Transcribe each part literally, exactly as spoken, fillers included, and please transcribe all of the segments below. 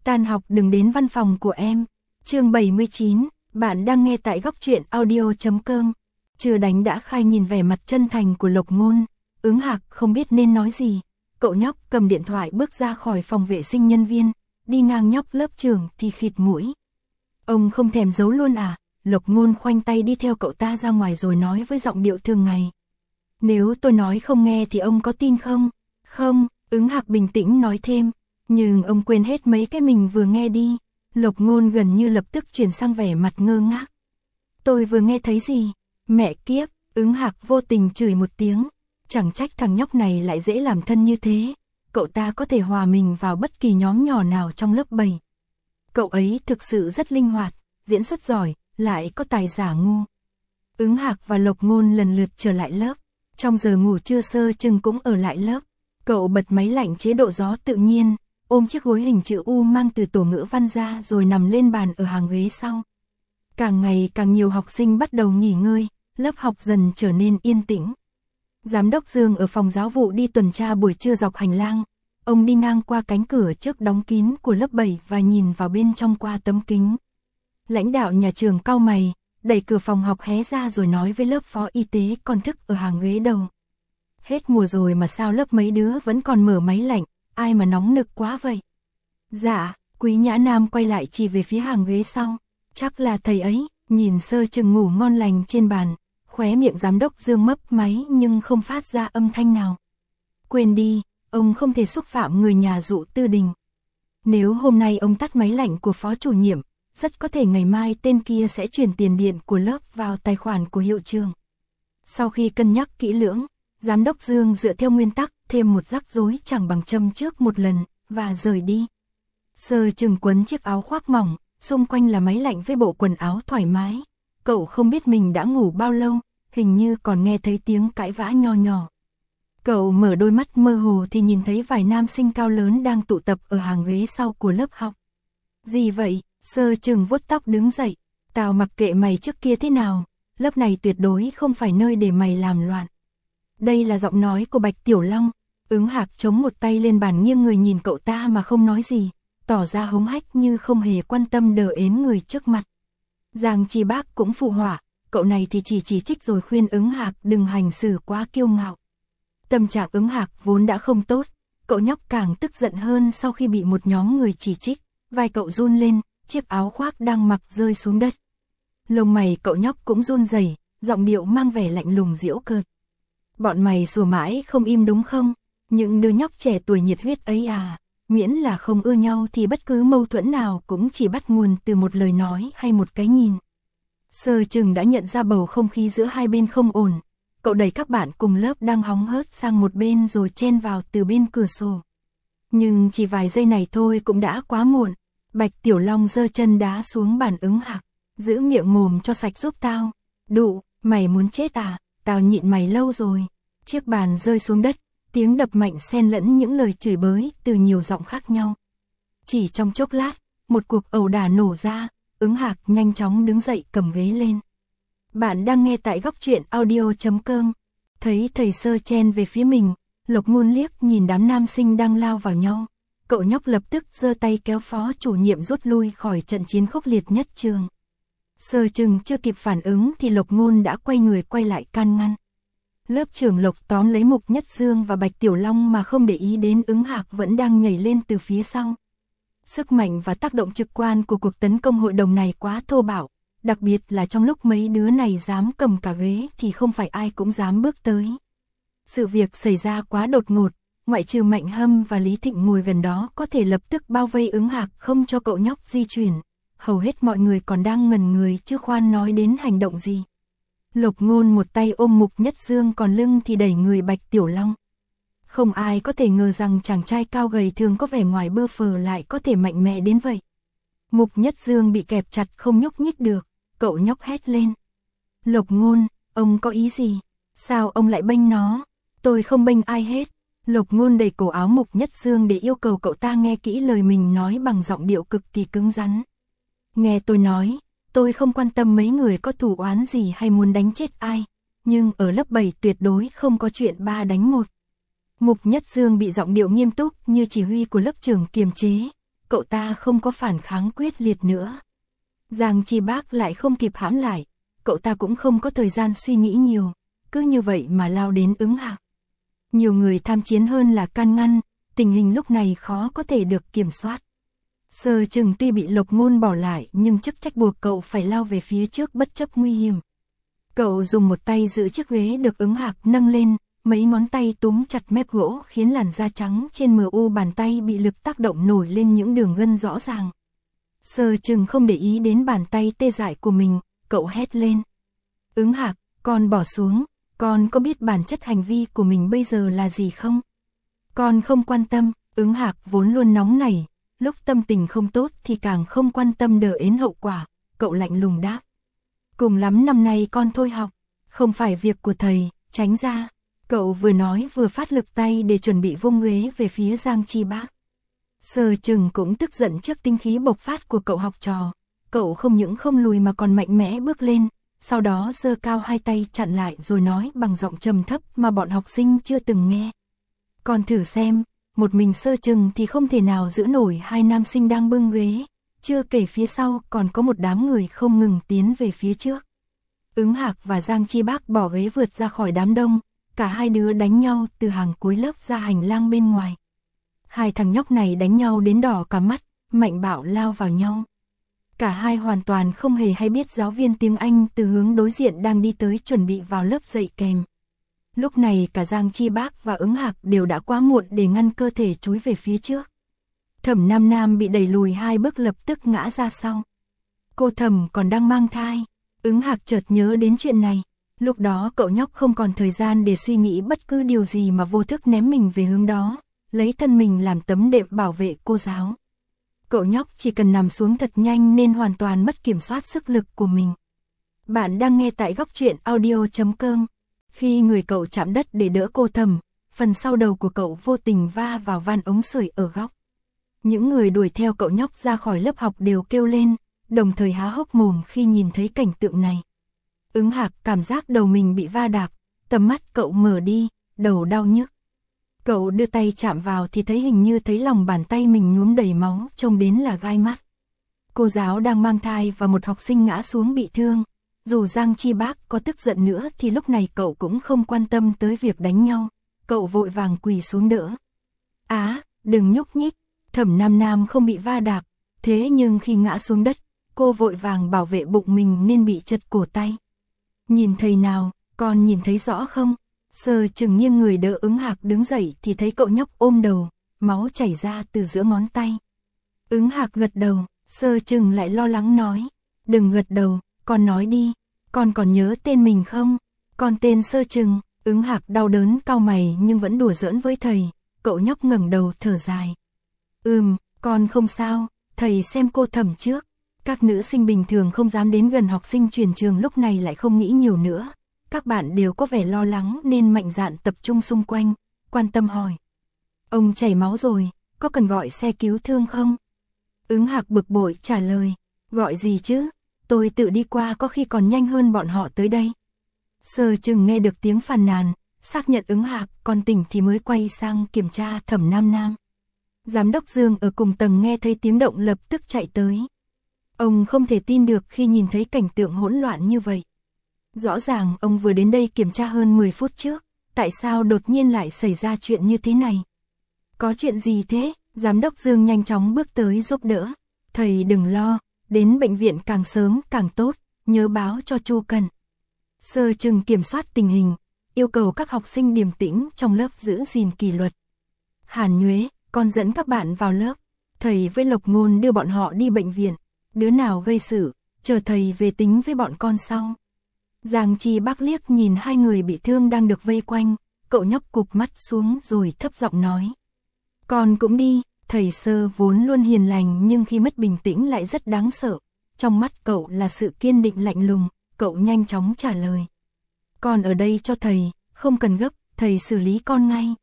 Tan học đừng đến văn phòng của em. Chương bảy mươi chín, bạn đang nghe tại góc truyện audio chấm com. Chưa đánh đã khai nhìn vẻ mặt chân thành của Lộc Ngôn, Ứng Hạc không biết nên nói gì. Cậu nhóc cầm điện thoại bước ra khỏi phòng vệ sinh nhân viên, đi ngang nhóc lớp trưởng thì khịt mũi. Ông không thèm giấu luôn à? Lộc Ngôn khoanh tay đi theo cậu ta ra ngoài rồi nói với giọng điệu thường ngày. Nếu tôi nói không nghe thì ông có tin không? Không, Ứng Hạc bình tĩnh nói thêm. Nhưng ông quên hết mấy cái mình vừa nghe đi. Lộc Ngôn gần như lập tức chuyển sang vẻ mặt ngơ ngác. Tôi vừa nghe thấy gì? Mẹ kiếp, Ứng Hạc vô tình chửi một tiếng. Chẳng trách thằng nhóc này lại dễ làm thân như thế. Cậu ta có thể hòa mình vào bất kỳ nhóm nhỏ nào trong lớp bảy. Cậu ấy thực sự rất linh hoạt, diễn xuất giỏi, lại có tài giả ngu. Ứng Hạc và Lộc Ngôn lần lượt trở lại lớp. Trong giờ ngủ trưa Sơ Trừng cũng ở lại lớp. Cậu bật máy lạnh chế độ gió tự nhiên, ôm chiếc gối hình chữ U mang từ tổ ngữ văn ra rồi nằm lên bàn ở hàng ghế sau. Càng ngày càng nhiều học sinh bắt đầu nghỉ ngơi, lớp học dần trở nên yên tĩnh. Giám đốc Dương ở phòng giáo vụ đi tuần tra buổi trưa dọc hành lang. Ông đi ngang qua cánh cửa trước đóng kín của lớp bảy và nhìn vào bên trong qua tấm kính. Lãnh đạo nhà trường cau mày, đẩy cửa phòng học hé ra rồi nói với lớp phó y tế còn thức ở hàng ghế đầu. Hết mùa rồi mà sao lớp mấy đứa vẫn còn mở máy lạnh, ai mà nóng nực quá vậy? Dạ, Quý Nhã Nam quay lại chỉ về phía hàng ghế sau. Chắc là thầy ấy, nhìn Sơ Trừng ngủ ngon lành trên bàn, khóe miệng giám đốc Dương mấp máy nhưng không phát ra âm thanh nào. Quên đi, ông không thể xúc phạm người nhà dụ Tư Đình. Nếu hôm nay ông tắt máy lạnh của phó chủ nhiệm, rất có thể ngày mai tên kia sẽ chuyển tiền điện của lớp vào tài khoản của hiệu trưởng. Sau khi cân nhắc kỹ lưỡng, giám đốc Dương dựa theo nguyên tắc thêm một rắc rối chẳng bằng châm trước một lần và rời đi. Sơ Trừng quấn chiếc áo khoác mỏng, xung quanh là máy lạnh với bộ quần áo thoải mái. Cậu không biết mình đã ngủ bao lâu, hình như còn nghe thấy tiếng cãi vã nho nhỏ. Cậu mở đôi mắt mơ hồ thì nhìn thấy vài nam sinh cao lớn đang tụ tập ở hàng ghế sau của lớp học. Gì vậy? Sơ Trừng vuốt tóc đứng dậy. Tao mặc kệ mày trước kia thế nào, lớp này tuyệt đối không phải nơi để mày làm loạn. Đây là giọng nói của Bạch Tiểu Long. Ứng Hạc chống một tay lên bàn nghiêng người nhìn cậu ta mà không nói gì, tỏ ra hống hách như không hề quan tâm đờ ến người trước mặt. Giang Chi Bác cũng phụ họa, cậu này thì chỉ chỉ trích rồi khuyên Ứng Hạc đừng hành xử quá kiêu ngạo. Tâm trạng Ứng Hạc vốn đã không tốt, cậu nhóc càng tức giận hơn sau khi bị một nhóm người chỉ trích, vai cậu run lên, chiếc áo khoác đang mặc rơi xuống đất. Lông mày cậu nhóc cũng run rẩy, giọng điệu mang vẻ lạnh lùng giễu cợt. Bọn mày sủa mãi không im đúng không? Những đứa nhóc trẻ tuổi nhiệt huyết ấy à, miễn là không ưa nhau thì bất cứ mâu thuẫn nào cũng chỉ bắt nguồn từ một lời nói hay một cái nhìn. Sơ Trừng đã nhận ra bầu không khí giữa hai bên không ổn. Cậu đẩy các bạn cùng lớp đang hóng hớt sang một bên rồi chen vào từ bên cửa sổ. Nhưng chỉ vài giây này thôi cũng đã quá muộn. Bạch Tiểu Long giơ chân đá xuống bàn Ứng Hạc. Giữ miệng mồm cho sạch giúp tao. Đụ, mày muốn chết à? Tao nhịn mày lâu rồi. Chiếc bàn rơi xuống đất, tiếng đập mạnh xen lẫn những lời chửi bới từ nhiều giọng khác nhau. Chỉ trong chốc lát, một cuộc ẩu đả nổ ra. Ứng Hạc nhanh chóng đứng dậy cầm ghế lên. Bạn đang nghe tại góc truyện audio chấm com. Thấy thầy Sơ chen về phía mình, Lộc Ngôn liếc nhìn đám nam sinh đang lao vào nhau. Cậu nhóc lập tức giơ tay kéo phó chủ nhiệm rút lui khỏi trận chiến khốc liệt nhất trường. Sơ Trừng chưa kịp phản ứng thì Lộc Ngôn đã quay người quay lại can ngăn. Lớp trưởng Lộc tóm lấy Mục Nhất Dương và Bạch Tiểu Long mà không để ý đến Ứng Hạc vẫn đang nhảy lên từ phía sau. Sức mạnh và tác động trực quan của cuộc tấn công hội đồng này quá thô bạo, đặc biệt là trong lúc mấy đứa này dám cầm cả ghế thì không phải ai cũng dám bước tới. Sự việc xảy ra quá đột ngột, ngoại trừ Mạnh Hâm và Lý Thịnh ngồi gần đó có thể lập tức bao vây Ứng Hạc không cho cậu nhóc di chuyển. Hầu hết mọi người còn đang ngẩn người chứ khoan nói đến hành động gì. Lộc Ngôn một tay ôm Mục Nhất Dương còn lưng thì đẩy người Bạch Tiểu Long. Không ai có thể ngờ rằng chàng trai cao gầy thường có vẻ ngoài bơ phờ lại có thể mạnh mẽ đến vậy. Mục Nhất Dương bị kẹp chặt không nhúc nhích được, cậu nhóc hét lên. Lộc Ngôn, ông có ý gì? Sao ông lại bênh nó? Tôi không bênh ai hết. Lộc Ngôn đẩy cổ áo Mục Nhất Dương để yêu cầu cậu ta nghe kỹ lời mình nói bằng giọng điệu cực kỳ cứng rắn. Nghe tôi nói, tôi không quan tâm mấy người có thù oán gì hay muốn đánh chết ai, nhưng ở lớp bảy tuyệt đối không có chuyện ba đánh một. Mục Nhất Dương bị giọng điệu nghiêm túc như chỉ huy của lớp trưởng kiềm chế, cậu ta không có phản kháng quyết liệt nữa. Giang Chi Bác lại không kịp hãm lại, cậu ta cũng không có thời gian suy nghĩ nhiều, cứ như vậy mà lao đến Ứng Hạc. Nhiều người tham chiến hơn là can ngăn, tình hình lúc này khó có thể được kiểm soát. Sơ Chừng tuy bị Lộc Ngôn bỏ lại nhưng chức trách buộc cậu phải lao về phía trước bất chấp nguy hiểm. Cậu dùng một tay giữ chiếc ghế được Ứng Hạc nâng lên, mấy ngón tay túm chặt mép gỗ khiến làn da trắng trên mờ u bàn tay bị lực tác động nổi lên những đường gân rõ ràng. Sơ Chừng không để ý đến bàn tay tê dại của mình, cậu hét lên. Ứng Hạc, con bỏ xuống, con có biết bản chất hành vi của mình bây giờ là gì không? Con không quan tâm. Ứng Hạc vốn luôn nóng nảy, lúc tâm tình không tốt thì càng không quan tâm đờ ến hậu quả, cậu lạnh lùng đáp. Cùng lắm năm nay con thôi học, không phải việc của thầy, tránh ra. Cậu vừa nói vừa phát lực tay để chuẩn bị vung ghế về phía Giang Chi Bác. Sơ Chừng cũng tức giận trước tinh khí bộc phát của cậu học trò, cậu không những không lùi mà còn mạnh mẽ bước lên, sau đó giơ cao hai tay chặn lại rồi nói bằng giọng trầm thấp mà bọn học sinh chưa từng nghe. Con thử xem, một mình Sơ Chừng thì không thể nào giữ nổi hai nam sinh đang bưng ghế, chưa kể phía sau còn có một đám người không ngừng tiến về phía trước. Ứng Hạc và Giang Chi Bác bỏ ghế vượt ra khỏi đám đông, cả hai đứa đánh nhau từ hàng cuối lớp ra hành lang bên ngoài. Hai thằng nhóc này đánh nhau đến đỏ cả mắt, mạnh bạo lao vào nhau. Cả hai hoàn toàn không hề hay biết giáo viên tiếng Anh từ hướng đối diện đang đi tới chuẩn bị vào lớp dạy kèm. Lúc này cả Giang Chi Bác và Ứng Hạc đều đã quá muộn để ngăn cơ thể chúi về phía trước. Thẩm Nam Nam bị đẩy lùi hai bước lập tức ngã ra sau. Cô Thẩm còn đang mang thai. Ứng Hạc chợt nhớ đến chuyện này. Lúc đó cậu nhóc không còn thời gian để suy nghĩ bất cứ điều gì mà vô thức ném mình về hướng đó, lấy thân mình làm tấm đệm bảo vệ cô giáo. Cậu nhóc chỉ cần nằm xuống thật nhanh nên hoàn toàn mất kiểm soát sức lực của mình. Bạn đang nghe tại góc truyện audio chấm com. Khi người cậu chạm đất để đỡ cô Thẩm, phần sau đầu của cậu vô tình va vào van ống sưởi ở góc. Những người đuổi theo cậu nhóc ra khỏi lớp học đều kêu lên, đồng thời há hốc mồm khi nhìn thấy cảnh tượng này. Ứng Hạc cảm giác đầu mình bị va đạp, tầm mắt cậu mở đi, đầu đau nhức. Cậu đưa tay chạm vào thì thấy hình như thấy lòng bàn tay mình nhuốm đầy máu, trông đến là gai mắt. Cô giáo đang mang thai và một học sinh ngã xuống bị thương. Dù Giang Chi Bác có tức giận nữa thì lúc này cậu cũng không quan tâm tới việc đánh nhau. Cậu vội vàng quỳ xuống đỡ. Á, đừng nhúc nhích. Thẩm Nam Nam không bị va đạp, thế nhưng khi ngã xuống đất, cô vội vàng bảo vệ bụng mình nên bị chật cổ tay. Nhìn thầy nào, con nhìn thấy rõ không? Sơ Chừng nghiêng người đỡ Ứng Hạc đứng dậy thì thấy cậu nhóc ôm đầu, máu chảy ra từ giữa ngón tay. Ứng Hạc gật đầu, Sơ Chừng lại lo lắng nói. Đừng gật đầu, con nói đi, con còn nhớ tên mình không? Con tên Sơ Chừng. Ứng Hạc đau đớn cau mày nhưng vẫn đùa giỡn với thầy, cậu nhóc ngẩng đầu thở dài. Ừm, con không sao, thầy xem cô Thẩm trước. Các nữ sinh bình thường không dám đến gần học sinh chuyển trường lúc này lại không nghĩ nhiều nữa. Các bạn đều có vẻ lo lắng nên mạnh dạn tập trung xung quanh, quan tâm hỏi. Ông chảy máu rồi, có cần gọi xe cứu thương không? Ứng Hạc bực bội trả lời, gọi gì chứ, tôi tự đi qua có khi còn nhanh hơn bọn họ tới đây. Sơ Chừng nghe được tiếng phàn nàn, xác nhận Ứng Hạc còn tỉnh thì mới quay sang kiểm tra Thẩm Nam Nam. Giám đốc Dương ở cùng tầng nghe thấy tiếng động lập tức chạy tới. Ông không thể tin được khi nhìn thấy cảnh tượng hỗn loạn như vậy. Rõ ràng ông vừa đến đây kiểm tra hơn mười phút trước, tại sao đột nhiên lại xảy ra chuyện như thế này? Có chuyện gì thế? Giám đốc Dương nhanh chóng bước tới giúp đỡ. Thầy đừng lo, đến bệnh viện càng sớm càng tốt, nhớ báo cho Chu Cần. Sơ Chừng kiểm soát tình hình, yêu cầu các học sinh điềm tĩnh trong lớp giữ gìn kỷ luật. Hàn Nhuế, con dẫn các bạn vào lớp. Thầy với Lộc Ngôn đưa bọn họ đi bệnh viện. Đứa nào gây sự, chờ thầy về tính với bọn con sau. Giang Chi Bác liếc nhìn hai người bị thương đang được vây quanh, cậu nhóc cụp mắt xuống rồi thấp giọng nói. Con cũng đi. Thầy Sơ vốn luôn hiền lành nhưng khi mất bình tĩnh lại rất đáng sợ. Trong mắt cậu là sự kiên định lạnh lùng, cậu nhanh chóng trả lời. Con ở đây cho thầy, không cần gấp, thầy xử lý con ngay.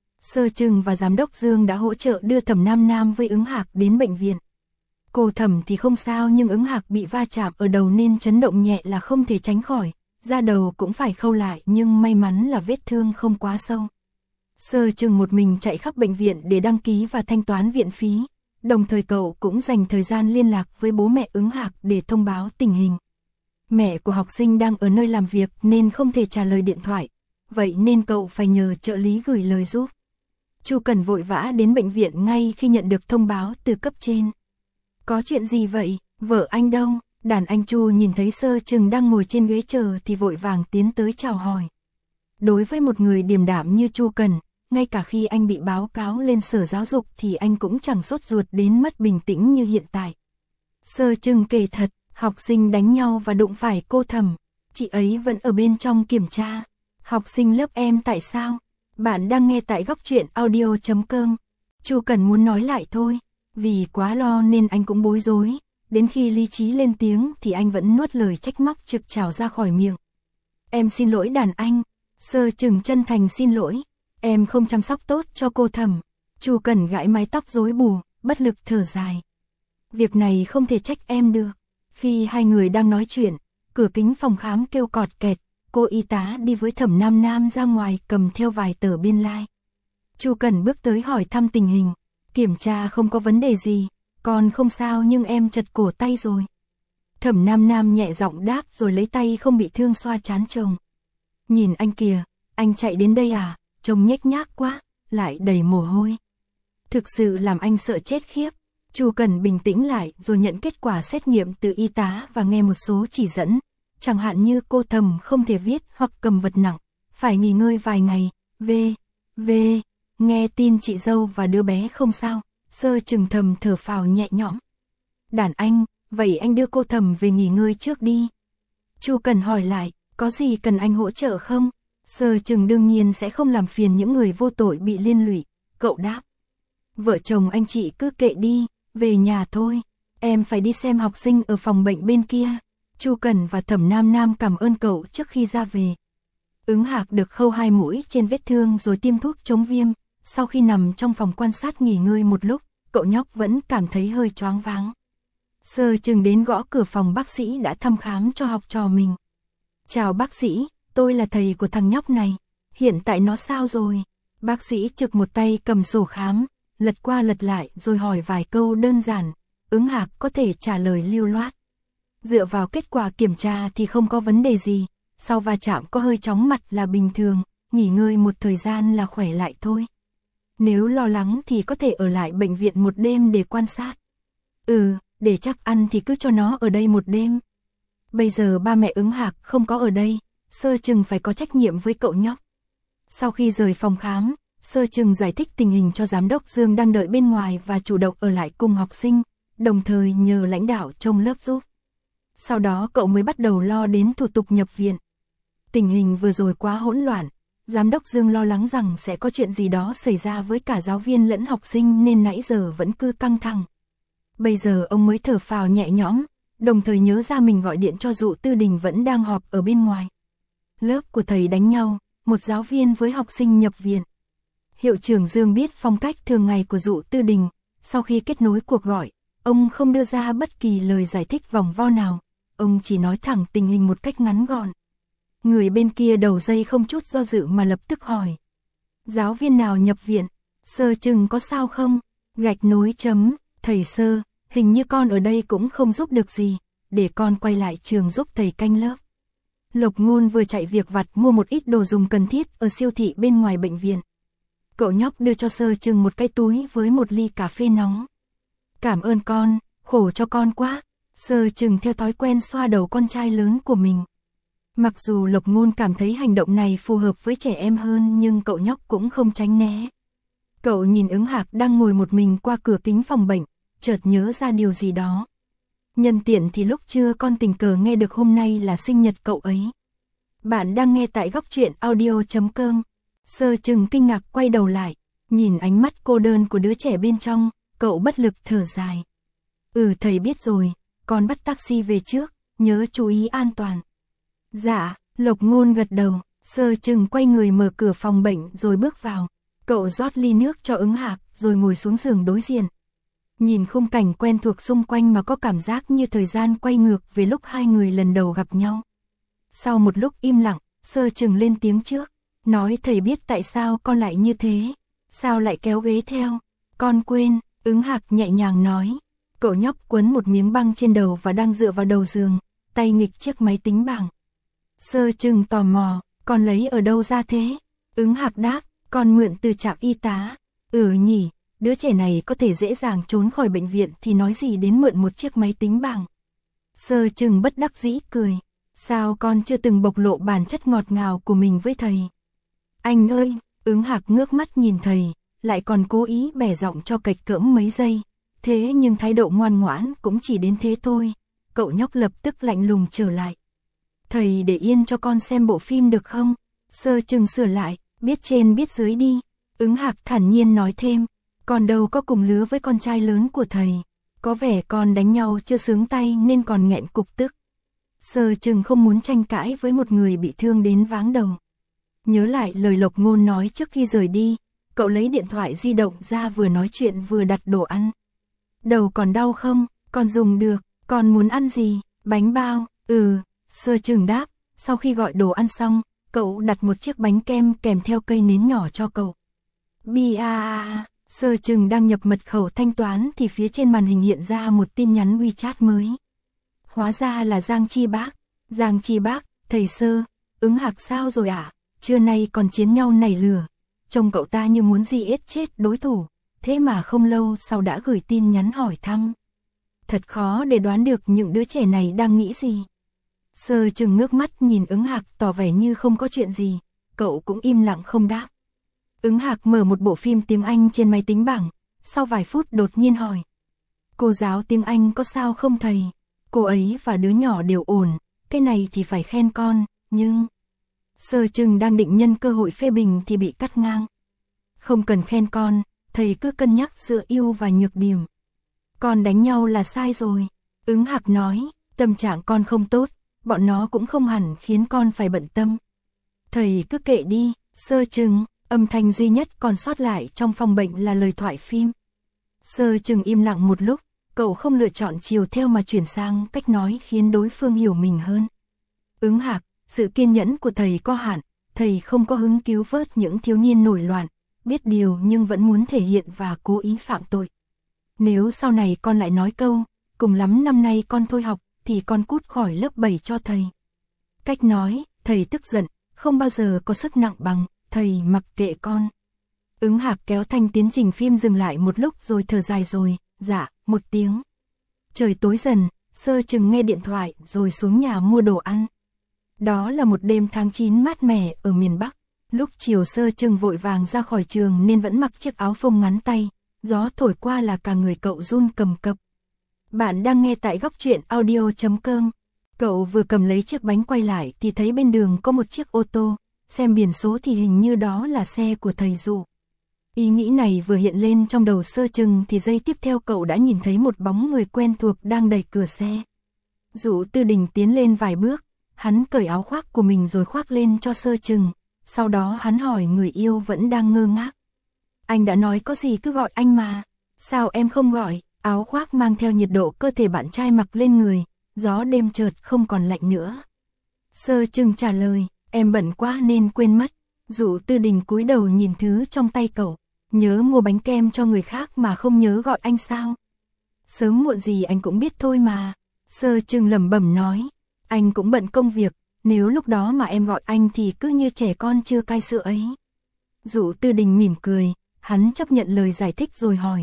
Sơ Chừng và Giám đốc Dương đã hỗ trợ đưa Thẩm Nam Nam với Ứng Hạc đến bệnh viện. Cô Thẩm thì không sao nhưng Ứng Hạc bị va chạm ở đầu nên chấn động nhẹ là không thể tránh khỏi, da đầu cũng phải khâu lại nhưng may mắn là vết thương không quá sâu. Sơ Chừng một mình chạy khắp bệnh viện để đăng ký và thanh toán viện phí, Đồng thời cậu cũng dành thời gian liên lạc với bố mẹ Ứng Hạc để thông báo tình hình. Mẹ của học sinh đang ở nơi làm việc nên không thể trả lời điện thoại, vậy nên cậu phải nhờ trợ lý gửi lời giúp. Chu Cần vội vã đến bệnh viện ngay khi nhận được thông báo từ cấp trên. Có chuyện gì vậy, vợ anh đâu? Đàn anh Chu nhìn thấy Sơ Trừng đang ngồi trên ghế chờ thì vội vàng tiến tới chào hỏi. Đối với một người điềm đạm như Chu Cần, ngay cả khi anh bị báo cáo lên sở giáo dục thì anh cũng chẳng sốt ruột đến mất bình tĩnh như hiện tại. Sơ Trừng kể thật, học sinh đánh nhau và đụng phải cô Thẩm, chị ấy vẫn ở bên trong kiểm tra. Học sinh lớp em tại sao? Bạn đang nghe tại góc truyện audio chấm com. Chu Cần muốn nói lại thôi, vì quá lo nên anh cũng bối rối. Đến khi lý trí lên tiếng thì anh vẫn nuốt lời trách móc trực trào ra khỏi miệng. Em xin lỗi đàn anh. Sơ Trừng chân thành xin lỗi. Em không chăm sóc tốt cho cô Thẩm. Chu Cần gãi mái tóc rối bù, bất lực thở dài. Việc này không thể trách em được. Khi hai người đang nói chuyện, cửa kính phòng khám kêu cọt kẹt. Cô y tá đi với Thẩm Nam Nam ra ngoài cầm theo vài tờ biên lai. Chu Cần bước tới hỏi thăm tình hình. Kiểm tra không có vấn đề gì. Còn không sao nhưng em chật cổ tay rồi. Thẩm Nam Nam nhẹ giọng đáp rồi lấy tay không bị thương xoa trán chồng. Nhìn anh kìa, anh chạy đến đây à, trông nhếch nhác quá, lại đầy mồ hôi. Thực sự làm anh sợ chết khiếp. Chu Cần bình tĩnh lại rồi nhận kết quả xét nghiệm từ y tá và nghe một số chỉ dẫn. Chẳng hạn như cô Thẩm không thể viết hoặc cầm vật nặng, phải nghỉ ngơi vài ngày. V, V, nghe tin chị dâu và đứa bé không sao. Sơ Trừng thầm thở phào nhẹ nhõm. Đàn anh, vậy anh đưa cô Thẩm về nghỉ ngơi trước đi. Chu Cần hỏi lại, có gì cần anh hỗ trợ không? Sơ Trừng đương nhiên sẽ không làm phiền những người vô tội bị liên lụy. Cậu đáp. Vợ chồng anh chị cứ kệ đi, về nhà thôi. Em phải đi xem học sinh ở phòng bệnh bên kia. Chu Cần và Thẩm Nam Nam cảm ơn cậu trước khi ra về. Ứng Hạc được khâu hai mũi trên vết thương rồi tiêm thuốc chống viêm. Sau khi nằm trong phòng quan sát nghỉ ngơi một lúc, cậu nhóc vẫn cảm thấy hơi choáng váng. Sơ Trừng đến gõ cửa phòng bác sĩ đã thăm khám cho học trò mình. Chào bác sĩ, tôi là thầy của thằng nhóc này. Hiện tại nó sao rồi? Bác sĩ trực một tay cầm sổ khám, lật qua lật lại rồi hỏi vài câu đơn giản. Ứng Hạc có thể trả lời lưu loát. Dựa vào kết quả kiểm tra thì không có vấn đề gì. Sau va chạm có hơi chóng mặt là bình thường, nghỉ ngơi một thời gian là khỏe lại thôi. Nếu lo lắng thì có thể ở lại bệnh viện một đêm để quan sát. Ừ, để chắc ăn thì cứ cho nó ở đây một đêm. Bây giờ ba mẹ Ứng Hạc không có ở đây, Sơ Trừng phải có trách nhiệm với cậu nhóc. Sau khi rời phòng khám, Sơ Trừng giải thích tình hình cho giám đốc Dương đang đợi bên ngoài và chủ động ở lại cùng học sinh, đồng thời nhờ lãnh đạo trông lớp giúp. Sau đó cậu mới bắt đầu lo đến thủ tục nhập viện. Tình hình vừa rồi quá hỗn loạn. Giám đốc Dương lo lắng rằng sẽ có chuyện gì đó xảy ra với cả giáo viên lẫn học sinh nên nãy giờ vẫn cứ căng thẳng. Bây giờ ông mới thở phào nhẹ nhõm, đồng thời nhớ ra mình gọi điện cho Dụ Tư Đình vẫn đang họp ở bên ngoài. Lớp của thầy đánh nhau, một giáo viên với học sinh nhập viện. Hiệu trưởng Dương biết phong cách thường ngày của Dụ Tư Đình, sau khi kết nối cuộc gọi, ông không đưa ra bất kỳ lời giải thích vòng vo nào, ông chỉ nói thẳng tình hình một cách ngắn gọn. Người bên kia đầu dây không chút do dự mà lập tức hỏi. Giáo viên nào nhập viện? Sơ Trừng có sao không? Gạch nối chấm, thầy Sơ, hình như con ở đây cũng không giúp được gì, để con quay lại trường giúp thầy canh lớp. Lộc Ngôn vừa chạy việc vặt mua một ít đồ dùng cần thiết ở siêu thị bên ngoài bệnh viện. Cậu nhóc đưa cho Sơ Trừng một cái túi với một ly cà phê nóng. Cảm ơn con, khổ cho con quá. Sơ Trừng theo thói quen xoa đầu con trai lớn của mình. Mặc dù Lộc Ngôn cảm thấy hành động này phù hợp với trẻ em hơn nhưng cậu nhóc cũng không tránh né. Cậu nhìn Ứng Hạc đang ngồi một mình qua cửa kính phòng bệnh, chợt nhớ ra điều gì đó. Nhân tiện thì lúc trưa con tình cờ nghe được hôm nay là sinh nhật cậu ấy. Bạn đang nghe tại góc truyện audio chấm com. Sơ Trừng kinh ngạc quay đầu lại, nhìn ánh mắt cô đơn của đứa trẻ bên trong, cậu bất lực thở dài. Ừ thầy biết rồi, con bắt taxi về trước, nhớ chú ý an toàn. Dạ, Lộc Ngôn gật đầu, Sơ Trừng quay người mở cửa phòng bệnh rồi bước vào. Cậu rót ly nước cho Ứng Hạc rồi ngồi xuống giường đối diện. Nhìn khung cảnh quen thuộc xung quanh mà có cảm giác như thời gian quay ngược về lúc hai người lần đầu gặp nhau. Sau một lúc im lặng, Sơ Trừng lên tiếng trước, nói thầy biết tại sao con lại như thế, sao lại kéo ghế theo, con quên. Ứng Hạc nhẹ nhàng nói. Cậu nhóc quấn một miếng băng trên đầu và đang dựa vào đầu giường, tay nghịch chiếc máy tính bảng. Sơ Trừng tò mò, con lấy ở đâu ra thế? Ứng Hạc đáp, con mượn từ trạm y tá. Ừ nhỉ, đứa trẻ này có thể dễ dàng trốn khỏi bệnh viện thì nói gì đến mượn một chiếc máy tính bảng. Sơ Trừng bất đắc dĩ cười. Sao con chưa từng bộc lộ bản chất ngọt ngào của mình với thầy? Anh ơi, Ứng Hạc ngước mắt nhìn thầy, lại còn cố ý bẻ giọng cho cạch cỡm mấy giây. Thế nhưng thái độ ngoan ngoãn cũng chỉ đến thế thôi. Cậu nhóc lập tức lạnh lùng trở lại. Thầy để yên cho con xem bộ phim được không? Sơ Trừng sửa lại, biết trên biết dưới đi. Ứng Hạc thản nhiên nói thêm, con đâu có cùng lứa với con trai lớn của thầy. Có vẻ con đánh nhau chưa sướng tay nên còn nghẹn cục tức. Sơ Trừng không muốn tranh cãi với một người bị thương đến váng đầu. Nhớ lại lời Lộc Ngôn nói trước khi rời đi, cậu lấy điện thoại di động ra vừa nói chuyện vừa đặt đồ ăn. Đầu còn đau không? Con dùng được. Con muốn ăn gì? Bánh bao? Ừ, Sơ Trừng đáp. Sau khi gọi đồ ăn xong, cậu đặt một chiếc bánh kem kèm theo cây nến nhỏ cho cậu. Bia. Sơ Trừng đang nhập mật khẩu thanh toán thì phía trên màn hình hiện ra một tin nhắn WeChat mới. Hóa ra là Giang Chi Bác. Giang Chi Bác, thầy Sơ, Ứng Hạc sao rồi ạ? À? Trưa nay còn chiến nhau nảy lửa. Trông cậu ta như muốn giết chết đối thủ. Thế mà không lâu sau đã gửi tin nhắn hỏi thăm. Thật khó để đoán được những đứa trẻ này đang nghĩ gì. Sơ Trừng ngước mắt nhìn Ứng Hạc tỏ vẻ như không có chuyện gì. Cậu cũng im lặng không đáp. Ứng Hạc mở một bộ phim tiếng Anh trên máy tính bảng. Sau vài phút đột nhiên hỏi. Cô giáo tiếng Anh có sao không thầy? Cô ấy và đứa nhỏ đều ổn. Cái này thì phải khen con, nhưng... Sơ Trừng đang định nhân cơ hội phê bình thì bị cắt ngang. Không cần khen con. Thầy cứ cân nhắc giữa ưu và nhược điểm. Con đánh nhau là sai rồi. Ứng Hạc nói, tâm trạng con không tốt, bọn nó cũng không hẳn khiến con phải bận tâm. Thầy cứ kệ đi. Sơ Trừng, âm thanh duy nhất còn sót lại trong phòng bệnh là lời thoại phim. Sơ Trừng im lặng một lúc, cậu không lựa chọn chiều theo mà chuyển sang cách nói khiến đối phương hiểu mình hơn. Ứng Hạc, sự kiên nhẫn của thầy có hạn, thầy không có hứng cứu vớt những thiếu niên nổi loạn. Biết điều nhưng vẫn muốn thể hiện và cố ý phạm tội. Nếu sau này con lại nói câu, cùng lắm năm nay con thôi học, thì con cút khỏi lớp bảy cho thầy. Cách nói, thầy tức giận, không bao giờ có sức nặng bằng, thầy mặc kệ con. Ứng Hạc kéo thanh tiến trình phim dừng lại một lúc rồi thở dài rồi, dạ, một tiếng. Trời tối dần, Sơ Trừng nghe điện thoại rồi xuống nhà mua đồ ăn. Đó là một đêm tháng chín mát mẻ ở miền Bắc. Lúc chiều Sơ Trừng vội vàng ra khỏi trường nên vẫn mặc chiếc áo phông ngắn tay, gió thổi qua là cả người cậu run cầm cập. Bạn đang nghe tại góc truyện audio chấm com. Cậu vừa cầm lấy chiếc bánh quay lại thì thấy bên đường có một chiếc ô tô, xem biển số thì hình như đó là xe của thầy Dụ. Ý nghĩ này vừa hiện lên trong đầu Sơ Trừng thì giây tiếp theo cậu đã nhìn thấy một bóng người quen thuộc đang đẩy cửa xe. Dụ Tư Đình tiến lên vài bước, hắn cởi áo khoác của mình rồi khoác lên cho Sơ Trừng. Sau đó hắn hỏi người yêu vẫn đang ngơ ngác. Anh đã nói có gì cứ gọi anh mà. Sao em không gọi? Áo khoác mang theo nhiệt độ cơ thể bạn trai mặc lên người, gió đêm chợt không còn lạnh nữa. Sơ Trừng trả lời, em bận quá nên quên mất. Dụ Tư Đình cúi đầu nhìn thứ trong tay cậu, nhớ mua bánh kem cho người khác mà không nhớ gọi anh sao? Sớm muộn gì anh cũng biết thôi mà. Sơ Trừng lẩm bẩm nói, anh cũng bận công việc. Nếu lúc đó mà em gọi anh thì cứ như trẻ con chưa cai sữa ấy. Dụ Tư Đình mỉm cười, hắn chấp nhận lời giải thích rồi hỏi.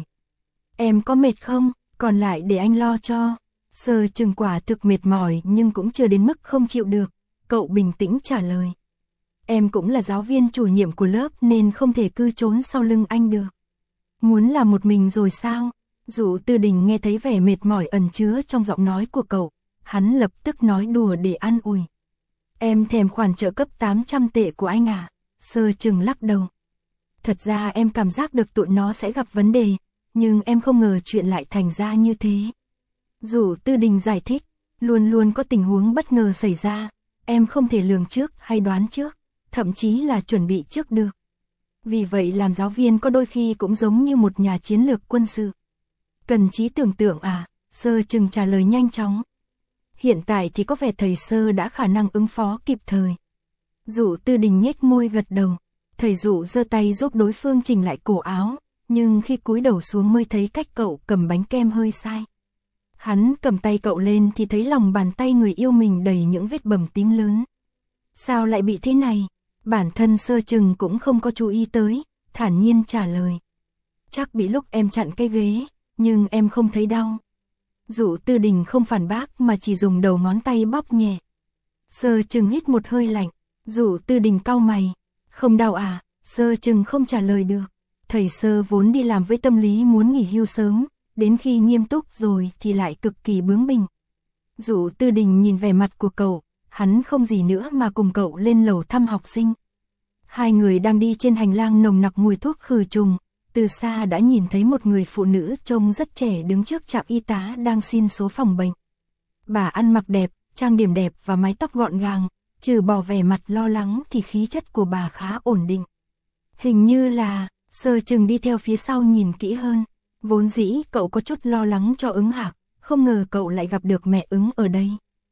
Em có mệt không? Còn lại để anh lo cho. Sơ Trừng quả thực mệt mỏi nhưng cũng chưa đến mức không chịu được. Cậu bình tĩnh trả lời. Em cũng là giáo viên chủ nhiệm của lớp nên không thể cứ trốn sau lưng anh được. Muốn làm một mình rồi sao? Dụ Tư Đình nghe thấy vẻ mệt mỏi ẩn chứa trong giọng nói của cậu. Hắn lập tức nói đùa để an ủi. Em thèm khoản trợ cấp tám trăm tệ của anh à? Sơ Trừng lắc đầu. Thật ra em cảm giác được tụi nó sẽ gặp vấn đề, nhưng em không ngờ chuyện lại thành ra như thế. Dụ Tư Đình giải thích, luôn luôn có tình huống bất ngờ xảy ra, em không thể lường trước hay đoán trước, thậm chí là chuẩn bị trước được. Vì vậy làm giáo viên có đôi khi cũng giống như một nhà chiến lược quân sự. Cần trí tưởng tượng à? Sơ Trừng trả lời nhanh chóng. Hiện tại thì có vẻ thầy Sơ đã khả năng ứng phó kịp thời. Dụ Tư Đình nhếch môi gật đầu. Thầy Dụ giơ tay giúp đối phương chỉnh lại cổ áo, nhưng khi cúi đầu xuống mới thấy cách cậu cầm bánh kem hơi sai. Hắn cầm tay cậu lên thì thấy lòng bàn tay người yêu mình đầy những vết bầm tím lớn. Sao lại bị thế này? Bản thân Sơ Trừng cũng không có chú ý tới, thản nhiên trả lời. Chắc bị lúc em chặn cái ghế, nhưng em không thấy đau. Dụ Tư Đình không phản bác mà chỉ dùng đầu ngón tay bóp nhẹ. Sơ Trừng hít một hơi lạnh, Dụ Tư Đình cau mày. Không đau à? Sơ Trừng không trả lời được. Thầy Sơ vốn đi làm với tâm lý muốn nghỉ hưu sớm, đến khi nghiêm túc rồi thì lại cực kỳ bướng bỉnh. Dụ Tư Đình nhìn vẻ mặt của cậu, hắn không gì nữa mà cùng cậu lên lầu thăm học sinh. Hai người đang đi trên hành lang nồng nặc mùi thuốc khử trùng, từ xa đã nhìn thấy một người phụ nữ trông rất trẻ đứng trước trạm y tá đang xin số phòng bệnh. Bà ăn mặc đẹp, trang điểm đẹp và mái tóc gọn gàng, trừ bỏ vẻ mặt lo lắng thì khí chất của bà khá ổn định. Hình như là, Sơ Trừng đi theo phía sau nhìn kỹ hơn, vốn dĩ cậu có chút lo lắng cho Ứng Hạc, không ngờ cậu lại gặp được mẹ Ứng ở đây.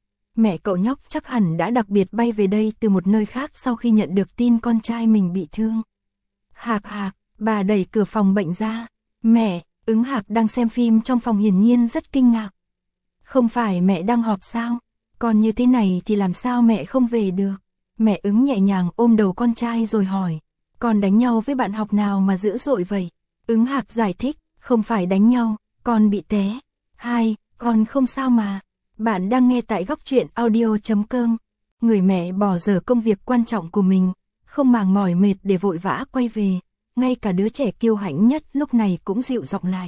Mẹ cậu nhóc chắc hẳn đã đặc biệt bay về đây từ một nơi khác sau khi nhận được tin con trai mình bị thương. Hạc Hạc, bà đẩy cửa phòng bệnh ra. Mẹ, Ứng Hạc đang xem phim trong phòng hiển nhiên rất kinh ngạc. Không phải mẹ đang họp sao? Còn như thế này thì làm sao mẹ không về được? Mẹ Ứng nhẹ nhàng ôm đầu con trai rồi hỏi. Con đánh nhau với bạn học nào mà dữ dội vậy? Ứng Hạc giải thích, không phải đánh nhau, con bị té. Hai, con không sao mà. Bạn đang nghe tại góc truyện audio chấm com. Người mẹ bỏ dở công việc quan trọng của mình, không màng mỏi mệt để vội vã quay về. Ngay cả đứa trẻ kiêu hãnh nhất lúc này cũng dịu giọng lại.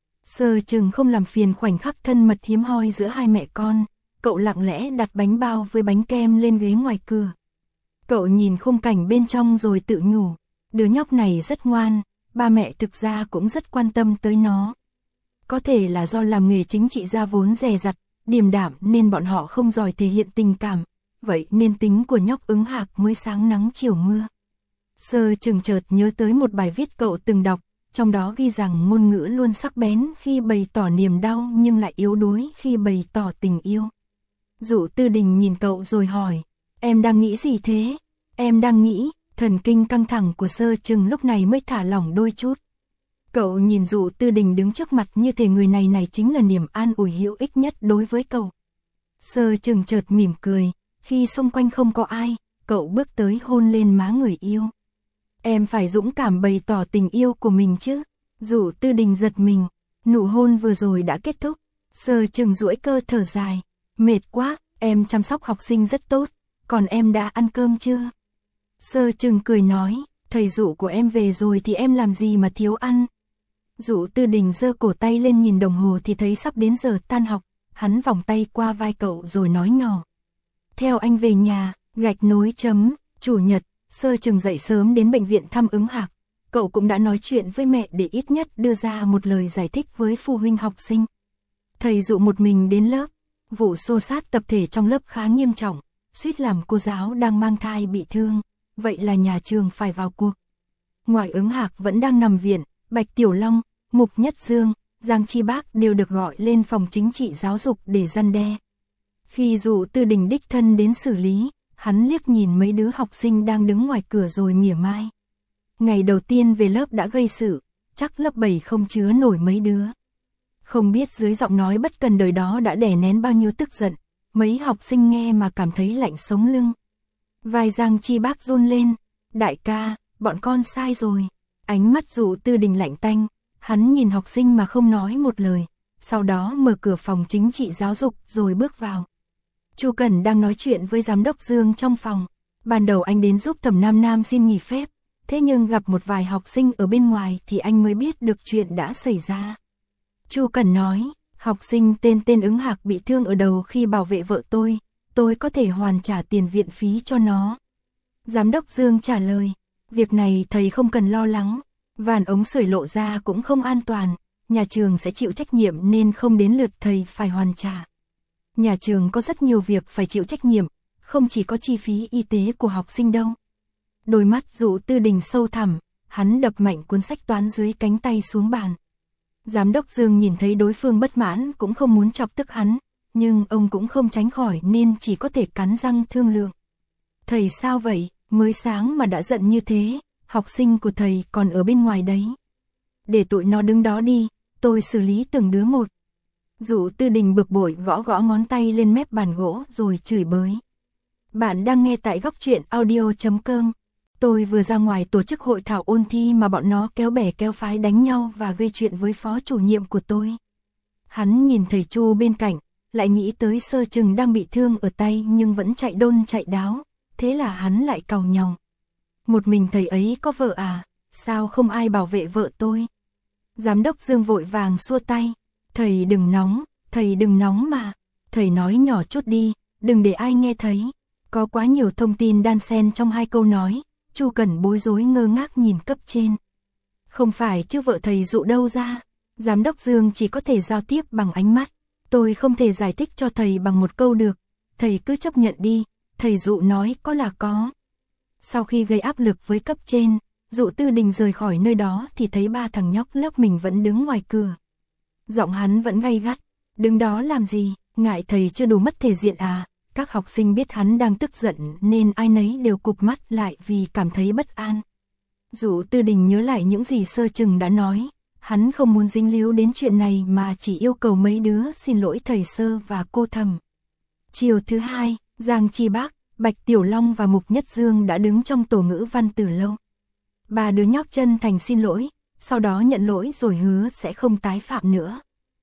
Sơ Trừng không làm phiền khoảnh khắc thân mật hiếm hoi giữa hai mẹ con. Cậu lặng lẽ đặt bánh bao với bánh kem lên ghế ngoài cửa. Cậu nhìn khung cảnh bên trong rồi tự nhủ. Đứa nhóc này rất ngoan, ba mẹ thực ra cũng rất quan tâm tới nó. Có thể là do làm nghề chính trị gia vốn dè dặt, điềm đạm nên bọn họ không giỏi thể hiện tình cảm. Vậy nên tính của nhóc Ứng Hạc mới sáng nắng chiều mưa. Sơ Trừng chợt nhớ tới một bài viết cậu từng đọc, trong đó ghi rằng ngôn ngữ luôn sắc bén khi bày tỏ niềm đau nhưng lại yếu đuối khi bày tỏ tình yêu. Dụ Tư Đình nhìn cậu rồi hỏi, em đang nghĩ gì thế? Em đang nghĩ, thần kinh căng thẳng của Sơ Trừng lúc này mới thả lỏng đôi chút. Cậu nhìn Dụ Tư Đình đứng trước mặt như thể người này này chính là niềm an ủi hữu ích nhất đối với cậu. Sơ Trừng chợt mỉm cười, khi xung quanh không có ai, cậu bước tới hôn lên má người yêu. Em phải dũng cảm bày tỏ tình yêu của mình chứ. Dụ Tư Đình giật mình, nụ hôn vừa rồi đã kết thúc. Sơ Trừng duỗi cơ thở dài, mệt quá, em chăm sóc học sinh rất tốt, còn em đã ăn cơm chưa? Sơ Trừng cười nói, thầy Dụ của em về rồi thì em làm gì mà thiếu ăn. Dụ Tư Đình giơ cổ tay lên nhìn đồng hồ thì thấy sắp đến giờ tan học, hắn vòng tay qua vai cậu rồi nói nhỏ. Theo anh về nhà, gạch nối chấm, chủ nhật, Sơ Trừng dậy sớm đến bệnh viện thăm Ứng Hạc. Cậu cũng đã nói chuyện với mẹ để ít nhất đưa ra một lời giải thích với phụ huynh học sinh. Thầy Dụ một mình đến lớp, vụ xô xát tập thể trong lớp khá nghiêm trọng, suýt làm cô giáo đang mang thai bị thương, vậy là nhà trường phải vào cuộc. Ngoài Ứng Hạc vẫn đang nằm viện, Bạch Tiểu Long, Mục Nhất Dương, Giang Chi Bác đều được gọi lên phòng chính trị giáo dục để răn đe. Khi Dụ Tư Đình đích thân đến xử lý, hắn liếc nhìn mấy đứa học sinh đang đứng ngoài cửa rồi mỉa mai. Ngày đầu tiên về lớp đã gây sự, chắc lớp bảy không chứa nổi mấy đứa. Không biết dưới giọng nói bất cần đời đó đã đè nén bao nhiêu tức giận, mấy học sinh nghe mà cảm thấy lạnh sống lưng. Vai Giang Chi Bác run lên, đại ca, bọn con sai rồi. Ánh mắt Dụ Tư Đình lạnh tanh, hắn nhìn học sinh mà không nói một lời, sau đó mở cửa phòng chính trị giáo dục rồi bước vào. Chu Cẩn đang nói chuyện với giám đốc Dương trong phòng. Ban đầu anh đến giúp Thẩm Nam Nam xin nghỉ phép, thế nhưng gặp một vài học sinh ở bên ngoài thì anh mới biết được chuyện đã xảy ra. Chu Cẩn nói, học sinh tên tên Ứng Hạc bị thương ở đầu khi bảo vệ vợ tôi, tôi có thể hoàn trả tiền viện phí cho nó. Giám đốc Dương trả lời, việc này thầy không cần lo lắng, van ống sưởi lộ ra cũng không an toàn, nhà trường sẽ chịu trách nhiệm nên không đến lượt thầy phải hoàn trả. Nhà trường có rất nhiều việc phải chịu trách nhiệm, không chỉ có chi phí y tế của học sinh đâu. Đôi mắt Dụ Tư Đình sâu thẳm, hắn đập mạnh cuốn sách toán dưới cánh tay xuống bàn. Giám đốc Dương nhìn thấy đối phương bất mãn cũng không muốn chọc tức hắn, nhưng ông cũng không tránh khỏi nên chỉ có thể cắn răng thương lượng. Thầy sao vậy, mới sáng mà đã giận như thế, học sinh của thầy còn ở bên ngoài đấy. để tụi nó đứng đó đi, tôi xử lý từng đứa một. Dụ Tư Đình bực bội gõ gõ ngón tay lên mép bàn gỗ rồi chửi bới. Bạn đang nghe tại góc truyện audio chấm com. Tôi vừa ra ngoài tổ chức hội thảo ôn thi mà bọn nó kéo bè kéo phái đánh nhau và gây chuyện với phó chủ nhiệm của tôi. Hắn nhìn thầy Chu bên cạnh, lại nghĩ tới Sơ Trừng đang bị thương ở tay nhưng vẫn chạy đôn chạy đáo, thế là hắn lại càu nhàu. Một mình thầy ấy có vợ à, sao không ai bảo vệ vợ tôi? Giám đốc Dương vội vàng xua tay, thầy đừng nóng, thầy đừng nóng mà, thầy nói nhỏ chút đi, đừng để ai nghe thấy. Có quá nhiều thông tin đan xen trong hai câu nói, Chu Cẩn bối rối ngơ ngác nhìn cấp trên. Không phải chứ vợ thầy Dụ đâu ra, giám đốc Dương chỉ có thể giao tiếp bằng ánh mắt, tôi không thể giải thích cho thầy bằng một câu được, thầy cứ chấp nhận đi, thầy Dụ nói có là có. Sau khi gây áp lực với cấp trên, Dụ Tư Đình rời khỏi nơi đó thì thấy ba thằng nhóc lớp mình vẫn đứng ngoài cửa. Giọng hắn vẫn gay gắt, đứng đó làm gì, ngại thầy chưa đủ mất thể diện à? Các học sinh biết hắn đang tức giận nên ai nấy đều cụp mắt lại vì cảm thấy bất an. Dụ Tư Đình nhớ lại những gì Sơ Trừng đã nói, hắn không muốn dính líu đến chuyện này mà chỉ yêu cầu mấy đứa xin lỗi thầy Sơ và cô Thẩm. Chiều thứ hai, Giang Chi Bác, Bạch Tiểu Long và Mục Nhất Dương đã đứng trong tổ ngữ văn từ lâu. Ba đứa nhóc chân thành xin lỗi, sau đó nhận lỗi rồi hứa sẽ không tái phạm nữa.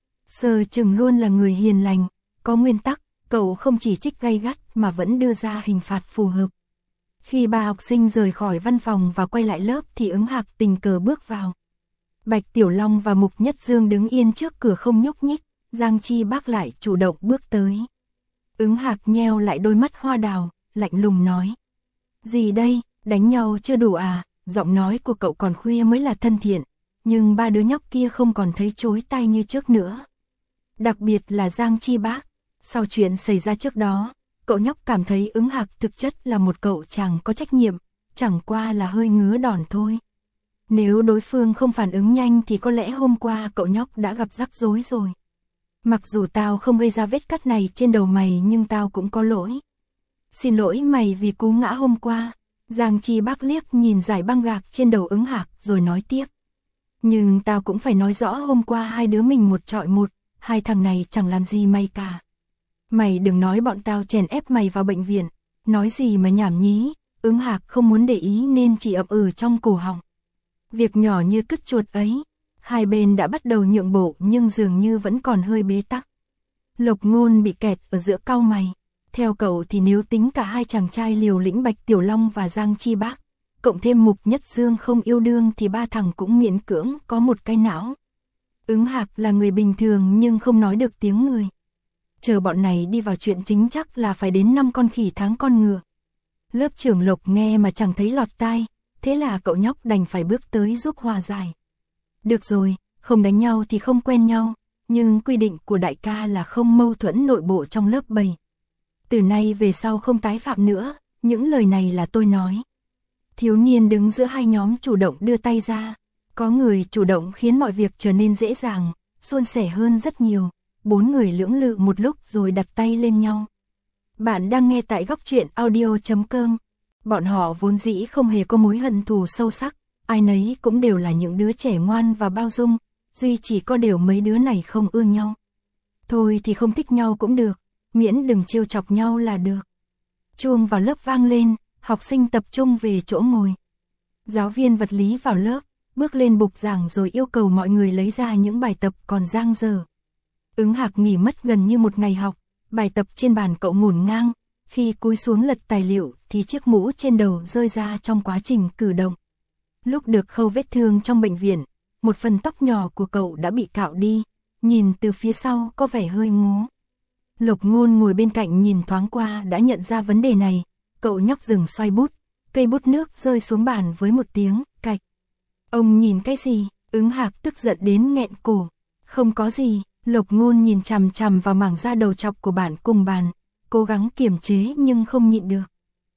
Sơ Trừng luôn là người hiền lành, có nguyên tắc, cậu không chỉ trích gay gắt mà vẫn đưa ra hình phạt phù hợp. Khi ba học sinh rời khỏi văn phòng và quay lại lớp thì Ứng Hạc tình cờ bước vào. Bạch Tiểu Long và Mục Nhất Dương đứng yên trước cửa không nhúc nhích, Giang Chi Bác lại chủ động bước tới. Ứng Hạc nheo lại đôi mắt hoa đào, lạnh lùng nói. Gì đây, đánh nhau chưa đủ à, giọng nói của cậu còn khuya mới là thân thiện, nhưng ba đứa nhóc kia không còn thấy chối tai như trước nữa. Đặc biệt là Giang Chi Bác, sau chuyện xảy ra trước đó, cậu nhóc cảm thấy Ứng Hạc thực chất là một cậu chàng có trách nhiệm, chẳng qua là hơi ngứa đòn thôi. Nếu đối phương không phản ứng nhanh thì có lẽ hôm qua cậu nhóc đã gặp rắc rối rồi. Mặc dù tao không gây ra vết cắt này trên đầu mày nhưng tao cũng có lỗi. Xin lỗi mày vì cú ngã hôm qua. Giang Chi Bác liếc nhìn dải băng gạc trên đầu Ứng Hạc rồi nói tiếp. Nhưng tao cũng phải nói rõ hôm qua hai đứa mình một trọi một, hai thằng này chẳng làm gì mày cả. Mày đừng nói bọn tao chèn ép mày vào bệnh viện, nói gì mà nhảm nhí. Ứng Hạc không muốn để ý nên chỉ ậm ừ trong cổ họng. Việc nhỏ như cứt chuột ấy, hai bên đã bắt đầu nhượng bộ nhưng dường như vẫn còn hơi bế tắc. Lộc Ngôn bị kẹt ở giữa cau mày. Theo cậu thì nếu tính cả hai chàng trai liều lĩnh Bạch Tiểu Long và Giang Chi Bác, cộng thêm Mục Nhất Dương không yêu đương thì ba thằng cũng miễn cưỡng có một cái não. Ứng Hạc là người bình thường nhưng không nói được tiếng người. Chờ bọn này đi vào chuyện chính chắc là phải đến năm con khỉ tháng con ngựa. Lớp trưởng Lộc nghe mà chẳng thấy lọt tai, thế là cậu nhóc đành phải bước tới giúp hòa giải. Được rồi, không đánh nhau thì không quen nhau, nhưng quy định của đại ca là không mâu thuẫn nội bộ trong lớp bầy. Từ nay về sau không tái phạm nữa, những lời này là tôi nói. Thiếu niên đứng giữa hai nhóm chủ động đưa tay ra, có người chủ động khiến mọi việc trở nên dễ dàng, suôn sẻ hơn rất nhiều. Bốn người lưỡng lự một lúc rồi đặt tay lên nhau. Bạn đang nghe tại góc truyện audio chấm com. Bọn họ vốn dĩ không hề có mối hận thù sâu sắc, ai nấy cũng đều là những đứa trẻ ngoan và bao dung, duy chỉ có điều mấy đứa này không ưa nhau. Thôi thì không thích nhau cũng được, miễn đừng trêu chọc nhau là được. Chuông vào lớp vang lên, học sinh tập trung về chỗ ngồi. Giáo viên vật lý vào lớp, bước lên bục giảng rồi yêu cầu mọi người lấy ra những bài tập còn dang dở. Ứng Hạc nghỉ mất gần như một ngày học, bài tập trên bàn cậu ngổn ngang, khi cúi xuống lật tài liệu thì chiếc mũ trên đầu rơi ra trong quá trình cử động. Lúc được khâu vết thương trong bệnh viện, một phần tóc nhỏ của cậu đã bị cạo đi, nhìn từ phía sau có vẻ hơi ngố. Lộc Ngôn ngồi bên cạnh nhìn thoáng qua đã nhận ra vấn đề này, cậu nhóc dừng xoay bút, cây bút nước rơi xuống bàn với một tiếng cạch. Ông nhìn cái gì? Ứng Hạc tức giận đến nghẹn cổ. Không có gì. Lộc Ngôn nhìn chằm chằm vào mảng da đầu chọc của bạn cùng bàn, cố gắng kiềm chế nhưng không nhịn được.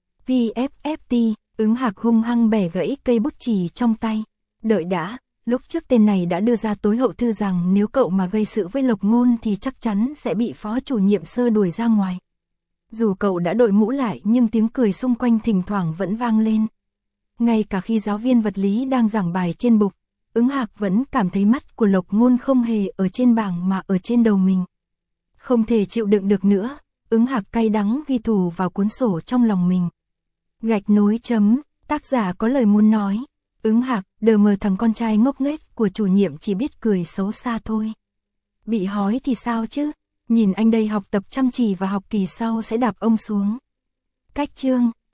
vê ép ép tê, Ứng Hạc hung hăng bẻ gãy cây bút chì trong tay. Đợi đã, lúc trước tên này đã đưa ra tối hậu thư rằng nếu cậu mà gây sự với Lộc Ngôn thì chắc chắn sẽ bị phó chủ nhiệm Sơ đuổi ra ngoài. Dù cậu đã đội mũ lại nhưng tiếng cười xung quanh thỉnh thoảng vẫn vang lên. Ngay cả khi giáo viên vật lý đang giảng bài trên bục, Ứng Hạc vẫn cảm thấy mắt của Lộc Ngôn không hề ở trên bảng mà ở trên đầu mình. Không thể chịu đựng được nữa, Ứng Hạc cay đắng ghi thủ vào cuốn sổ trong lòng mình. Gạch nối chấm, tác giả có lời muốn nói. Ứng Hạc, đờ mờ thằng con trai ngốc nghếch của chủ nhiệm chỉ biết cười xấu xa thôi. Bị hói thì sao chứ, nhìn anh đây học tập chăm chỉ và học kỳ sau sẽ đạp ông xuống. Cách chương,